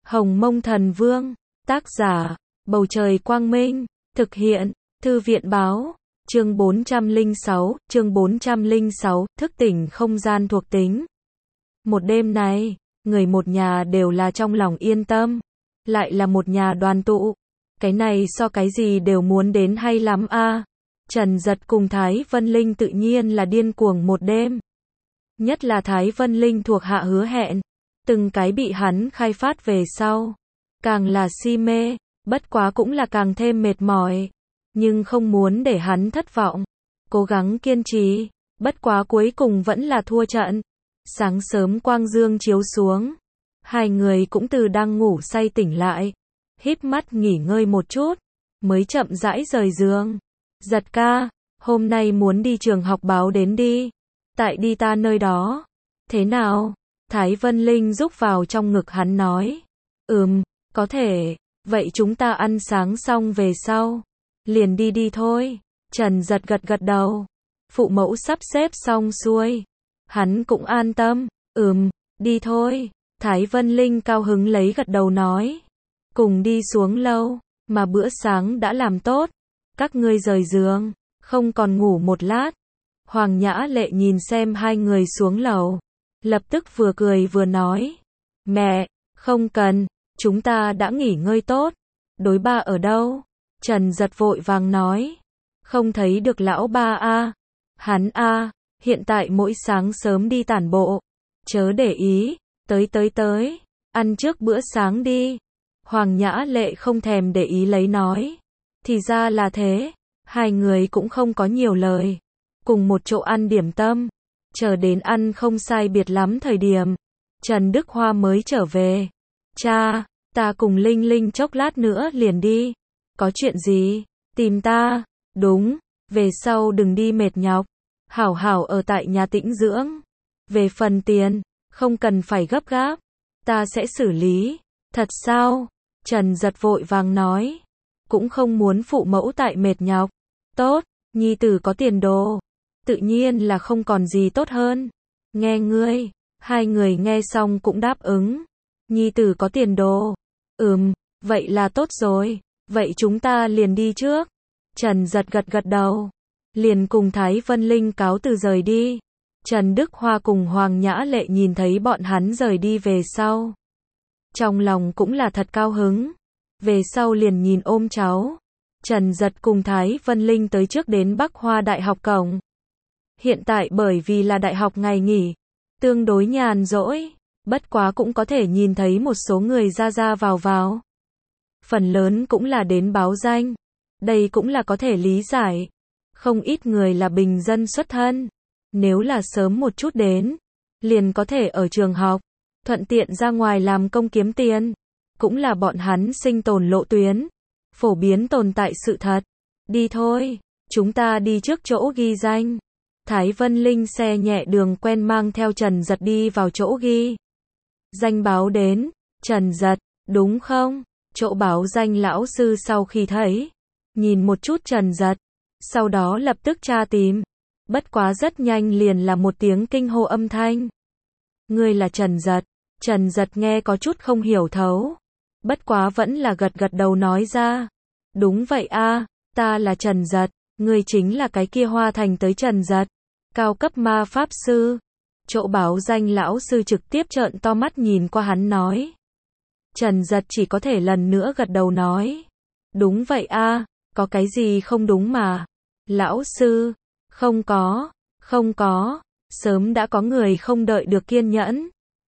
Hồng Mông Thần Vương, tác giả, Bầu Trời Quang Minh, thực hiện, Thư viện Báo, chương 406, thức tỉnh không gian thuộc tính. Một đêm này, người một nhà đều là trong lòng yên tâm, lại là một nhà đoàn tụ. Cái này so cái gì đều muốn đến hay lắm a. Trần Dật cùng Thái Vân Linh tự nhiên là điên cuồng một đêm. Nhất là Thái Vân Linh thuộc hạ Hứa Hẹn, từng cái bị hắn khai phát về sau, càng là si mê, bất quá cũng là càng thêm mệt mỏi, nhưng không muốn để hắn thất vọng, cố gắng kiên trì, bất quá cuối cùng vẫn là thua trận. Sáng sớm quang dương chiếu xuống, hai người cũng từ đang ngủ say tỉnh lại, híp mắt nghỉ ngơi một chút, mới chậm rãi rời giường. Giật ca, hôm nay muốn đi trường học báo đến đi, tại đi ta nơi đó. Thế nào? Thái Vân Linh rúc vào trong ngực hắn nói. Có thể, vậy chúng ta ăn sáng xong về sau, liền đi đi thôi. Trần Dật gật gật đầu, phụ mẫu sắp xếp xong xuôi, hắn cũng an tâm. Đi thôi. Thái Vân Linh cao hứng lấy gật đầu nói. Cùng đi xuống lâu, mà bữa sáng đã làm tốt, các ngươi rời giường, không còn ngủ một lát. Hoàng Nhã Lệ nhìn xem hai người xuống lầu, lập tức vừa cười vừa nói. Mẹ, không cần, chúng ta đã nghỉ ngơi tốt. Đối ba ở đâu? Trần Dật vội vàng nói. Không thấy được lão ba a. Hắn a, hiện tại mỗi sáng sớm đi tản bộ. Chớ để ý, tới, ăn trước bữa sáng đi. Hoàng Nhã Lệ không thèm để ý lấy nói. Thì ra là thế, hai người cũng không có nhiều lời, cùng một chỗ ăn điểm tâm. Chờ đến ăn không sai biệt lắm thời điểm, Trần Đức Hoa mới trở về. Cha, ta cùng Linh Linh chốc lát nữa liền đi. Có chuyện gì? Tìm ta? Đúng, về sau đừng đi mệt nhọc, hảo hảo ở tại nhà tĩnh dưỡng. Về phần tiền, không cần phải gấp gáp, ta sẽ xử lý. Thật sao? Trần Dật vội vàng nói. Cũng không muốn phụ mẫu tại mệt nhọc. Tốt, nhi tử có tiền đồ, tự nhiên là không còn gì tốt hơn. Nghe ngươi. Hai người nghe xong cũng đáp ứng. Nhi tử có tiền đồ. Vậy là tốt rồi. Vậy chúng ta liền đi trước. Trần Dật gật gật đầu, liền cùng Thái Vân Linh cáo từ rời đi. Trần Đức Hoa cùng Hoàng Nhã Lệ nhìn thấy bọn hắn rời đi về sau, trong lòng cũng là thật cao hứng. Về sau liền nhìn ôm cháu. Trần Dật cùng Thái Vân Linh tới trước đến Bắc Hoa Đại học cổng. Hiện tại bởi vì là đại học ngày nghỉ, tương đối nhàn rỗi, bất quá cũng có thể nhìn thấy một số người ra vào. Phần lớn cũng là đến báo danh. Đây cũng là có thể lý giải. Không ít người là bình dân xuất thân. Nếu là sớm một chút đến, liền có thể ở trường học, thuận tiện ra ngoài làm công kiếm tiền. Cũng là bọn hắn sinh tồn lộ tuyến, phổ biến tồn tại sự thật. Đi thôi, chúng ta đi trước chỗ ghi danh. Thái Vân Linh xe nhẹ đường quen mang theo Trần Dật đi vào chỗ ghi danh báo đến. Trần Dật, đúng không? Chỗ báo danh lão sư sau khi thấy, nhìn một chút Trần Dật, sau đó lập tức tra tìm. Bất quá rất nhanh liền là một tiếng kinh hô âm thanh. Ngươi là Trần Dật? Trần Dật nghe có chút không hiểu thấu, bất quá vẫn là gật gật đầu nói ra. Đúng vậy a, ta là Trần Dật, ngươi chính là cái kia Hoa Thành tới Trần Dật, cao cấp ma pháp sư. Chỗ báo danh lão sư trực tiếp trợn to mắt nhìn qua hắn nói. Trần Dật chỉ có thể lần nữa gật đầu nói. Đúng vậy a, có cái gì không đúng mà? Lão sư, không có, sớm đã có người không đợi được kiên nhẫn.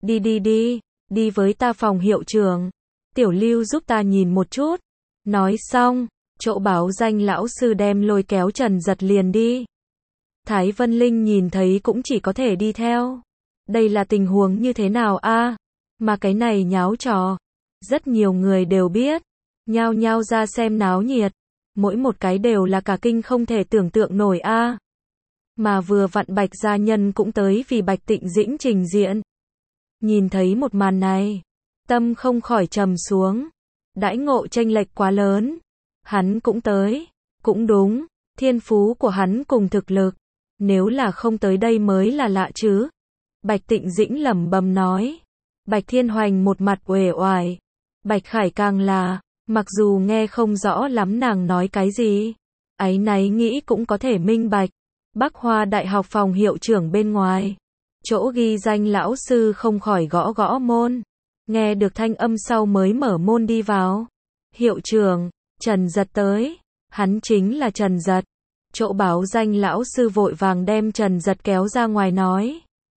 Đi với ta phòng hiệu trưởng. Tiểu Lưu giúp ta nhìn một chút. Nói xong, chỗ báo danh lão sư đem lôi kéo Trần Dật liền đi. Thái Vân Linh nhìn thấy cũng chỉ có thể đi theo. Đây là tình huống như thế nào a? Mà cái này nháo trò, rất nhiều người đều biết, nhao nhao ra xem náo nhiệt. Mỗi một cái đều là cả kinh không thể tưởng tượng nổi a. Mà vừa vặn Bạch gia nhân cũng tới vì Bạch Tịnh Dĩnh trình diện. Nhìn thấy một màn này, tâm không khỏi trầm xuống. Đãi ngộ chênh lệch quá lớn. Hắn cũng tới, cũng đúng, thiên phú của hắn cùng thực lực, nếu là không tới đây mới là lạ chứ. Bạch Tịnh Dĩnh lẩm bẩm nói. Bạch Thiên Hoành một mặt uể oải, Bạch Khải càng là, mặc dù nghe không rõ lắm nàng nói cái gì, áy náy nghĩ cũng có thể minh bạch. Bắc Hoa Đại học phòng hiệu trưởng bên ngoài, chỗ ghi danh lão sư không khỏi gõ gõ môn, nghe được thanh âm sau mới mở môn đi vào. Hiệu trưởng, Trần Giật tới, hắn chính là Trần Giật. Chỗ báo danh lão sư vội vàng đem Trần Giật kéo ra ngoài nói.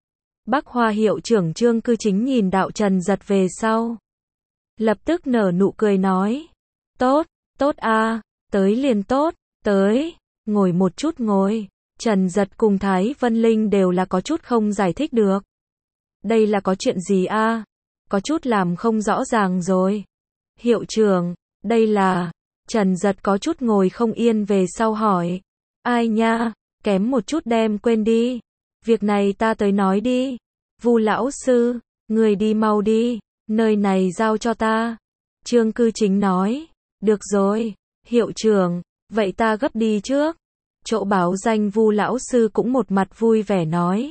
Bắc Hoa hiệu trưởng Trương Cư Chính nhìn đạo Trần Giật về sau, lập tức nở nụ cười nói, tốt, tốt a, tới liền tốt, tới, ngồi một chút ngồi. Trần Giật cùng Thái Vân Linh đều là có chút không giải thích được. Đây là có chuyện gì a? Có chút làm không rõ ràng rồi. Hiệu trưởng, đây là... Trần Giật có chút ngồi không yên về sau hỏi. Ai nha, kém một chút đem quên đi. Việc này ta tới nói đi. Vu lão sư, người đi mau đi, nơi này giao cho ta. Trương Cư Chính nói. Được rồi, hiệu trưởng, vậy ta gấp đi trước. Chỗ báo danh Vu lão sư cũng một mặt vui vẻ nói.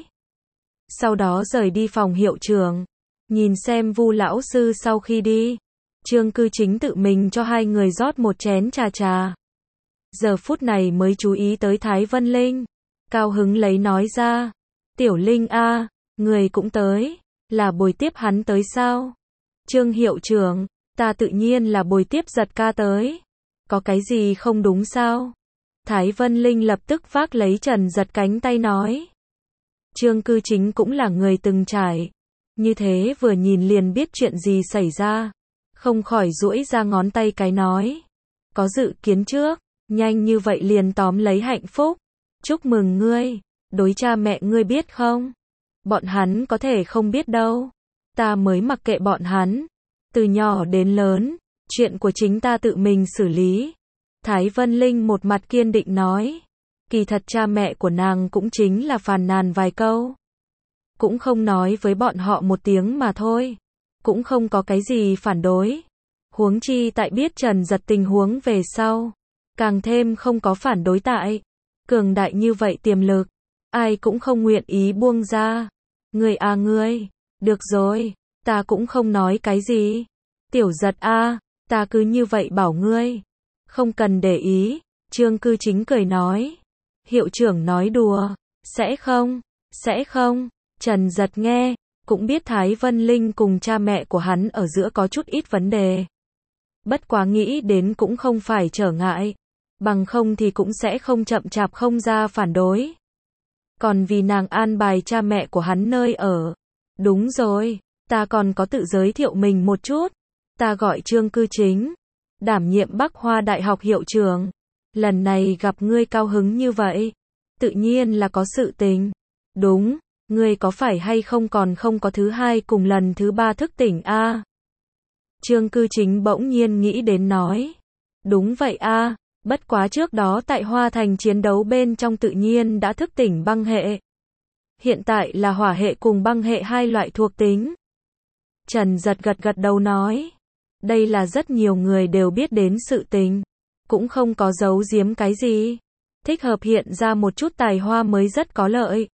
Sau đó rời đi phòng hiệu trưởng, nhìn xem Vu lão sư sau khi đi, Trương Cư Chính tự mình cho hai người rót một chén trà. Giờ phút này mới chú ý tới Thái Vân Linh, cao hứng lấy nói ra, Tiểu Linh a, người cũng tới, là bồi tiếp hắn tới sao? Trương hiệu trưởng, ta tự nhiên là bồi tiếp Giật ca tới, có cái gì không đúng sao? Thái Vân Linh lập tức vác lấy Trần Giật cánh tay nói. Trương Cư Chính cũng là người từng trải, như thế vừa nhìn liền biết chuyện gì xảy ra, không khỏi duỗi ra ngón tay cái nói. Có dự kiến trước, nhanh như vậy liền tóm lấy hạnh phúc. Chúc mừng ngươi, đối cha mẹ ngươi biết không? Bọn hắn có thể không biết đâu. Ta mới mặc kệ bọn hắn. Từ nhỏ đến lớn, chuyện của chính ta tự mình xử lý. Thái Vân Linh một mặt kiên định nói. Kỳ thật cha mẹ của nàng cũng chính là phàn nàn vài câu. Cũng không nói với bọn họ một tiếng mà thôi. Cũng không có cái gì phản đối. Huống chi tại biết Trần Giật tình huống về sau. Càng thêm không có phản đối tại. Cường đại như vậy tiềm lực. Ai cũng không nguyện ý buông ra. Ngươi à ngươi. Được rồi, ta cũng không nói cái gì. Tiểu Giật a, ta cứ như vậy bảo ngươi. Không cần để ý. Trương Cư Chính cười nói. Hiệu trưởng nói đùa. Sẽ không. Trần Giật nghe, cũng biết Thái Vân Linh cùng cha mẹ của hắn ở giữa có chút ít vấn đề. Bất quá nghĩ đến cũng không phải trở ngại. Bằng không thì cũng sẽ không chậm chạp không ra phản đối. Còn vì nàng an bài cha mẹ của hắn nơi ở. Đúng rồi, ta còn có tự giới thiệu mình một chút. Ta gọi Trương Cư Chính, đảm nhiệm Bắc Hoa Đại học hiệu trưởng. Lần này gặp ngươi cao hứng như vậy, tự nhiên là có sự tình. Đúng, ngươi có phải hay không còn không có thứ hai cùng lần thứ ba thức tỉnh a? Trương Cư Chính bỗng nhiên nghĩ đến nói. Đúng vậy a, bất quá trước đó tại Hoa Thành chiến đấu bên trong tự nhiên đã thức tỉnh băng hệ. Hiện tại là hỏa hệ cùng băng hệ hai loại thuộc tính. Trần Giật gật đầu nói. Đây là rất nhiều người đều biết đến sự tình. Cũng không có giấu giếm cái gì. Thích hợp hiện ra một chút tài hoa mới rất có lợi.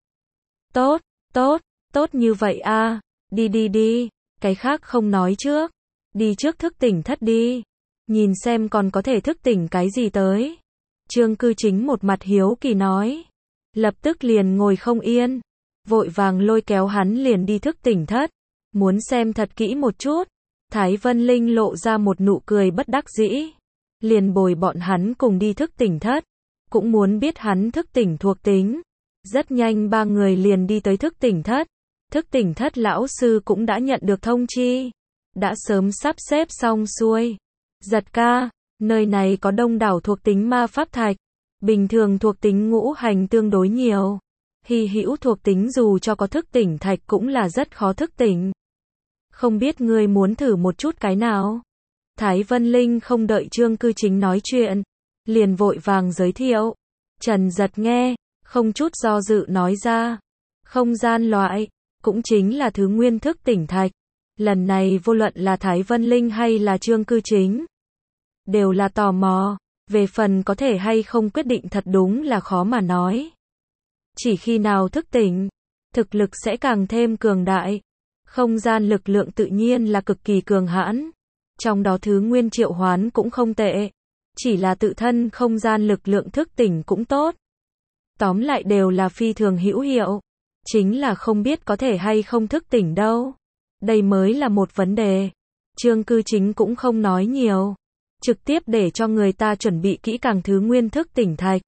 Tốt như vậy a. Đi. Cái khác không nói trước. Đi trước thức tỉnh thất đi. Nhìn xem còn có thể thức tỉnh cái gì tới. Trương Cư Chính một mặt hiếu kỳ nói. Lập tức liền ngồi không yên. Vội vàng lôi kéo hắn liền đi thức tỉnh thất. Muốn xem thật kỹ một chút. Thái Vân Linh lộ ra một nụ cười bất đắc dĩ. Liền bồi bọn hắn cùng đi thức tỉnh thất. Cũng muốn biết hắn thức tỉnh thuộc tính. Rất nhanh ba người liền đi tới thức tỉnh thất. Thức tỉnh thất lão sư cũng đã nhận được thông chi. Đã sớm sắp xếp xong xuôi. Giật ca, nơi này có đông đảo thuộc tính ma pháp thạch. Bình thường thuộc tính ngũ hành tương đối nhiều. Hy hữu thuộc tính dù cho có thức tỉnh thạch cũng là rất khó thức tỉnh. Không biết ngươi muốn thử một chút cái nào? Thái Vân Linh không đợi Trương Cư Chính nói chuyện, liền vội vàng giới thiệu. Trần Giật nghe, không chút do dự nói ra. Không gian loại, cũng chính là thứ nguyên thức tỉnh thạch. Lần này vô luận là Thái Vân Linh hay là Trương Cư Chính, đều là tò mò. Về phần có thể hay không quyết định thật đúng là khó mà nói. Chỉ khi nào thức tỉnh, thực lực sẽ càng thêm cường đại. Không gian lực lượng tự nhiên là cực kỳ cường hãn. Trong đó thứ nguyên triệu hoán cũng không tệ. Chỉ là tự thân không gian lực lượng thức tỉnh cũng tốt. Tóm lại đều là phi thường hữu hiệu. Chính là không biết có thể hay không thức tỉnh đâu. Đây mới là một vấn đề. Trương Cư Chính cũng không nói nhiều. Trực tiếp để cho người ta chuẩn bị kỹ càng thứ nguyên thức tỉnh thạch.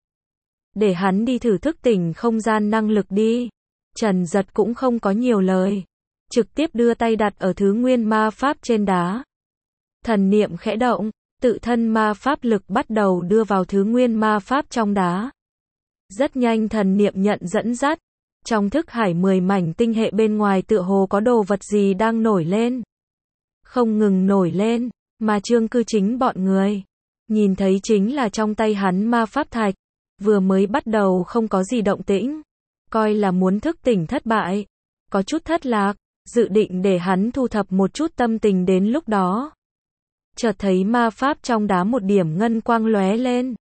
Để hắn đi thử thức tỉnh không gian năng lực đi. Trần Giật cũng không có nhiều lời. Trực tiếp đưa tay đặt ở thứ nguyên ma pháp trên đá. Thần niệm khẽ động, tự thân ma pháp lực bắt đầu đưa vào thứ nguyên ma pháp trong đá. Rất nhanh thần niệm nhận dẫn dắt. Trong thức hải 10 mảnh tinh hệ bên ngoài tựa hồ có đồ vật gì đang nổi lên. Không ngừng nổi lên, mà Trương Cư Chính bọn người. Nhìn thấy chính là trong tay hắn ma pháp thạch. Vừa mới bắt đầu không có gì động tĩnh. Coi là muốn thức tỉnh thất bại. Có chút thất lạc, dự định để hắn thu thập một chút tâm tình đến lúc đó. Chợt thấy ma pháp trong đá một điểm ngân quang lóe lên.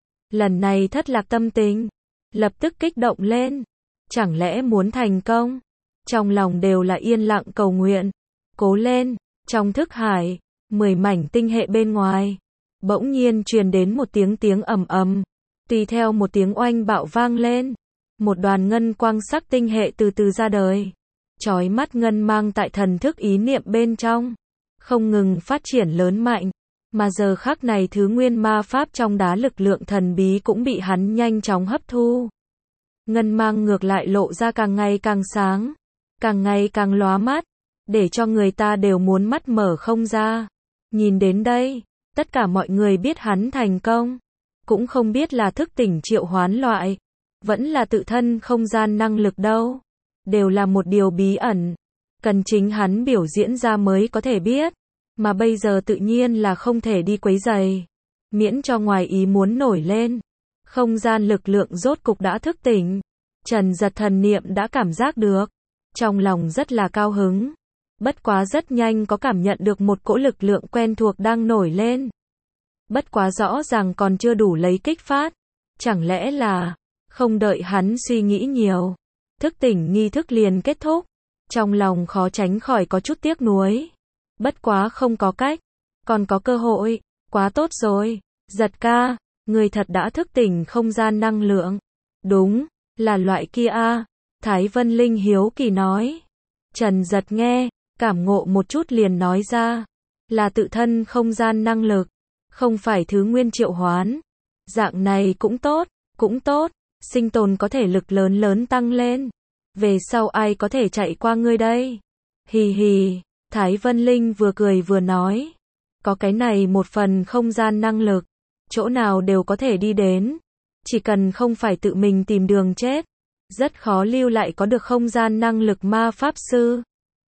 Lần này thất lạc tâm tình. Lập tức kích động lên. Chẳng lẽ muốn thành công? Trong lòng đều là yên lặng cầu nguyện. Cố lên, trong thức hải, 10 mảnh tinh hệ bên ngoài. Bỗng nhiên truyền đến một tiếng ầm ầm. Tùy theo một tiếng oanh bạo vang lên. Một đoàn ngân quang sắc tinh hệ từ từ ra đời. Chói mắt ngân mang tại thần thức ý niệm bên trong. Không ngừng phát triển lớn mạnh. Mà giờ khắc này thứ nguyên ma pháp trong đá lực lượng thần bí cũng bị hắn nhanh chóng hấp thu. Ngân mang ngược lại lộ ra càng ngày càng sáng. Càng ngày càng lóa mắt. Để cho người ta đều muốn mắt mở không ra. Nhìn đến đây, tất cả mọi người biết hắn thành công. Cũng không biết là thức tỉnh triệu hoán loại. Vẫn là tự thân không gian năng lực đâu. Đều là một điều bí ẩn. Cần chính hắn biểu diễn ra mới có thể biết. Mà bây giờ tự nhiên là không thể đi quấy rầy. Miễn cho ngoài ý muốn nổi lên. Không gian lực lượng rốt cục đã thức tỉnh. Trần Giật thần niệm đã cảm giác được. Trong lòng rất là cao hứng. Bất quá rất nhanh có cảm nhận được một cỗ lực lượng quen thuộc đang nổi lên. Bất quá rõ ràng còn chưa đủ lấy kích phát. Chẳng lẽ là không đợi hắn suy nghĩ nhiều. Thức tỉnh nghi thức liền kết thúc. Trong lòng khó tránh khỏi có chút tiếc nuối. Bất quá không có cách. Còn có cơ hội. Quá tốt rồi. Giật ca, người thật đã thức tỉnh không gian năng lượng. Đúng, là loại kia a. Thái Vân Linh hiếu kỳ nói. Trần Giật nghe, cảm ngộ một chút liền nói ra. Là tự thân không gian năng lực. Không phải thứ nguyên triệu hoán. Dạng này cũng tốt, cũng tốt. Sinh tồn có thể lực lớn lớn tăng lên. Về sau ai có thể chạy qua ngươi đây? Hì hì, Thái Vân Linh vừa cười vừa nói. Có cái này một phần không gian năng lực. Chỗ nào đều có thể đi đến. Chỉ cần không phải tự mình tìm đường chết. Rất khó lưu lại có được không gian năng lực ma pháp sư.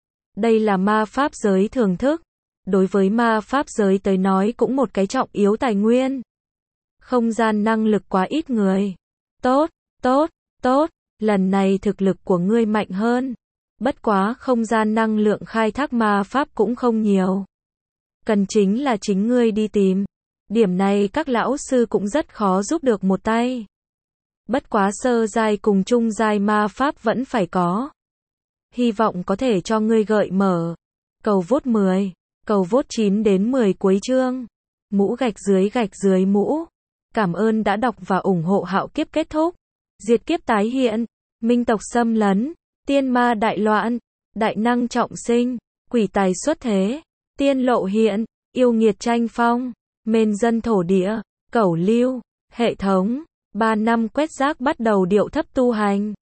Đây là ma pháp giới thưởng thức. Đối với ma pháp giới tới nói cũng một cái trọng yếu tài nguyên. Không gian năng lực quá ít người. Tốt, tốt, tốt. Lần này thực lực của ngươi mạnh hơn. Bất quá không gian năng lượng khai thác ma pháp cũng không nhiều. Cần chính là chính ngươi đi tìm. Điểm này các lão sư cũng rất khó giúp được một tay. Bất quá sơ giai cùng trung giai ma pháp vẫn phải có. Hy vọng có thể cho ngươi gợi mở. Cầu vote 10, cầu vote 9 đến 10 cuối chương. Mũ gạch dưới mũ. Cảm ơn đã đọc và ủng hộ Hạo Kiếp kết thúc. Diệt kiếp tái hiện. Minh tộc xâm lấn. Tiên ma đại loạn. Đại năng trọng sinh. Quỷ tài xuất thế. Tiên lộ hiện. Yêu nghiệt tranh phong. Mên dân thổ địa. Cẩu lưu. Hệ thống. 3 năm quét rác bắt đầu điệu thấp tu hành.